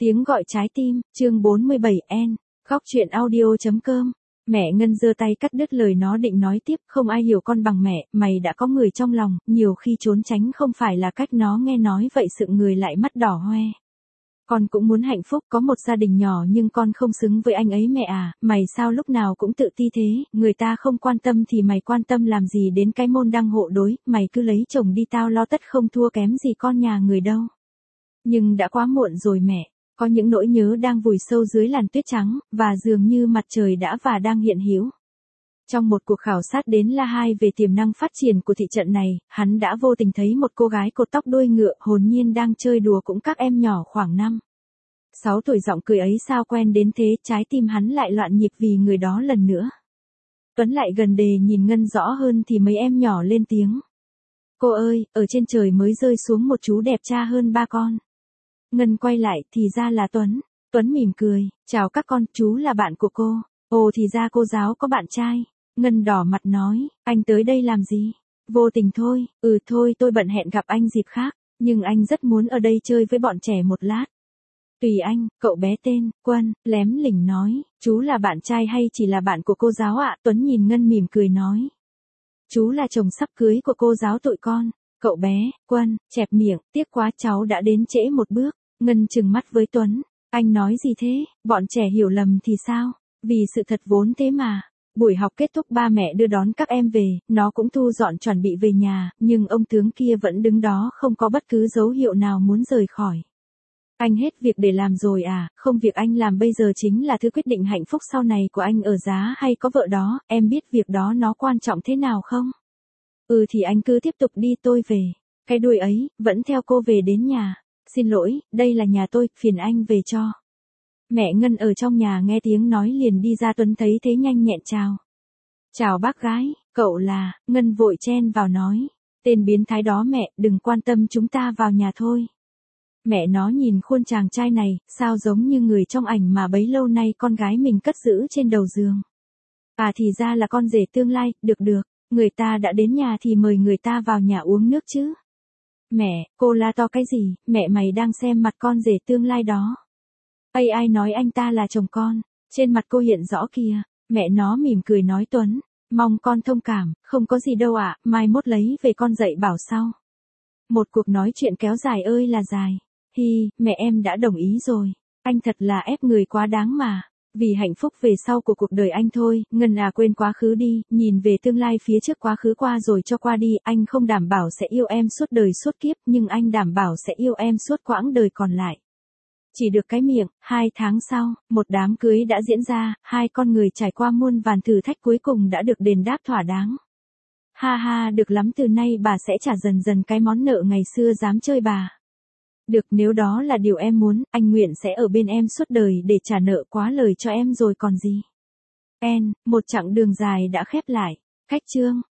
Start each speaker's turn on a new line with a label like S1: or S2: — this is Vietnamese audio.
S1: Tiếng gọi trái tim, chương 47 N. Góc truyện audio.com. Mẹ Ngân giơ tay cắt đứt lời nó định nói tiếp, không ai hiểu con bằng mẹ, mày đã có người trong lòng, nhiều khi trốn tránh không phải là cách. Nó nghe nói vậy sượng người lại mắt đỏ hoe. Con cũng muốn hạnh phúc, có một gia đình nhỏ, nhưng con không xứng với anh ấy mẹ à. Mày sao lúc nào cũng tự ti thế, người ta không quan tâm thì mày quan tâm làm gì đến cái môn đăng hộ đối, mày cứ lấy chồng đi, tao lo tất không thua kém gì con nhà người đâu. Nhưng đã quá muộn rồi mẹ. Có những nỗi nhớ đang vùi sâu dưới làn tuyết trắng, và dường như mặt trời đã và đang hiện hữu. Trong một cuộc khảo sát đến La Hai về tiềm năng phát triển của thị trận này, hắn đã vô tình thấy một cô gái cột tóc đuôi ngựa hồn nhiên đang chơi đùa cũng các em nhỏ khoảng 5-6 tuổi. Giọng cười ấy sao quen đến thế, trái tim hắn lại loạn nhịp vì người đó lần nữa. Tuấn lại gần đề nhìn Ngân rõ hơn thì mấy em nhỏ lên tiếng. Cô ơi, ở trên trời mới rơi xuống một chú đẹp cha hơn ba con. Ngân quay lại, thì ra là Tuấn. Tuấn mỉm cười, chào các con, chú là bạn của cô. Ồ, thì ra cô giáo có bạn trai. Ngân đỏ mặt nói, anh tới đây làm gì? Vô tình thôi. Thôi tôi bận, hẹn gặp anh dịp khác. Nhưng anh rất muốn ở đây chơi với bọn trẻ một lát. Tùy anh. Cậu bé tên Quân lém lỉnh nói, chú là bạn trai hay chỉ là bạn của cô giáo ạ? Tuấn nhìn Ngân mỉm cười nói, chú là chồng sắp cưới của cô giáo tụi con. Cậu bé Quân chẹp miệng, tiếc quá cháu đã đến trễ một bước. Ngân trừng mắt với Tuấn, anh nói gì thế? Bọn trẻ hiểu lầm thì sao? Vì sự thật vốn thế mà. Buổi học kết thúc, ba mẹ đưa đón các em về, nó cũng thu dọn chuẩn bị về nhà, nhưng ông tướng kia vẫn đứng đó không có bất cứ dấu hiệu nào muốn rời khỏi. Anh hết việc để làm rồi à? Không, việc anh làm bây giờ chính là thứ quyết định hạnh phúc sau này của anh ở giá hay có vợ đó. Em biết việc đó nó quan trọng thế nào không? Thì anh cứ tiếp tục đi, tôi về. Cái đuôi ấy, vẫn theo cô về đến nhà. Xin lỗi, đây là nhà tôi, phiền anh về cho. Mẹ Ngân ở trong nhà nghe tiếng nói liền đi ra. Tuấn thấy thế nhanh nhẹn chào. Chào bác gái, cậu là? Ngân vội chen vào nói. Tên biến thái đó mẹ, đừng quan tâm, chúng ta vào nhà thôi. Mẹ nó nhìn khuôn chàng trai này, sao giống như người trong ảnh mà bấy lâu nay con gái mình cất giữ trên đầu giường. À, thì ra là con rể tương lai. Được, người ta đã đến nhà thì mời người ta vào nhà uống nước chứ. Mẹ, cô la to cái gì? Mẹ mày đang xem mặt con rể tương lai đó. Ai nói anh ta là chồng con? Trên mặt cô hiện rõ kìa. Mẹ nó mỉm cười nói, Tuấn, mong con thông cảm, không có gì đâu ạ, mai mốt lấy về con dạy bảo sau. Một cuộc nói chuyện kéo dài ơi là dài. Mẹ em đã đồng ý rồi. Anh thật là ép người quá đáng mà. Vì hạnh phúc về sau của cuộc đời anh thôi. Ngân à, quên quá khứ đi, nhìn về tương lai phía trước. Quá khứ qua rồi cho qua đi. Anh không đảm bảo sẽ yêu em suốt đời suốt kiếp, nhưng anh đảm bảo sẽ yêu em suốt quãng đời còn lại. Chỉ được cái miệng. 2 tháng sau, một đám cưới đã diễn ra. 2 con người trải qua muôn vàn thử thách cuối cùng đã được đền đáp thỏa đáng. Ha, được lắm, từ nay bà sẽ trả dần dần cái món nợ ngày xưa dám chơi bà. Được, nếu đó là điều em muốn, anh nguyện sẽ ở bên em suốt đời để trả nợ quá lời cho em rồi còn gì. Một chặng đường dài đã khép lại. Cách chương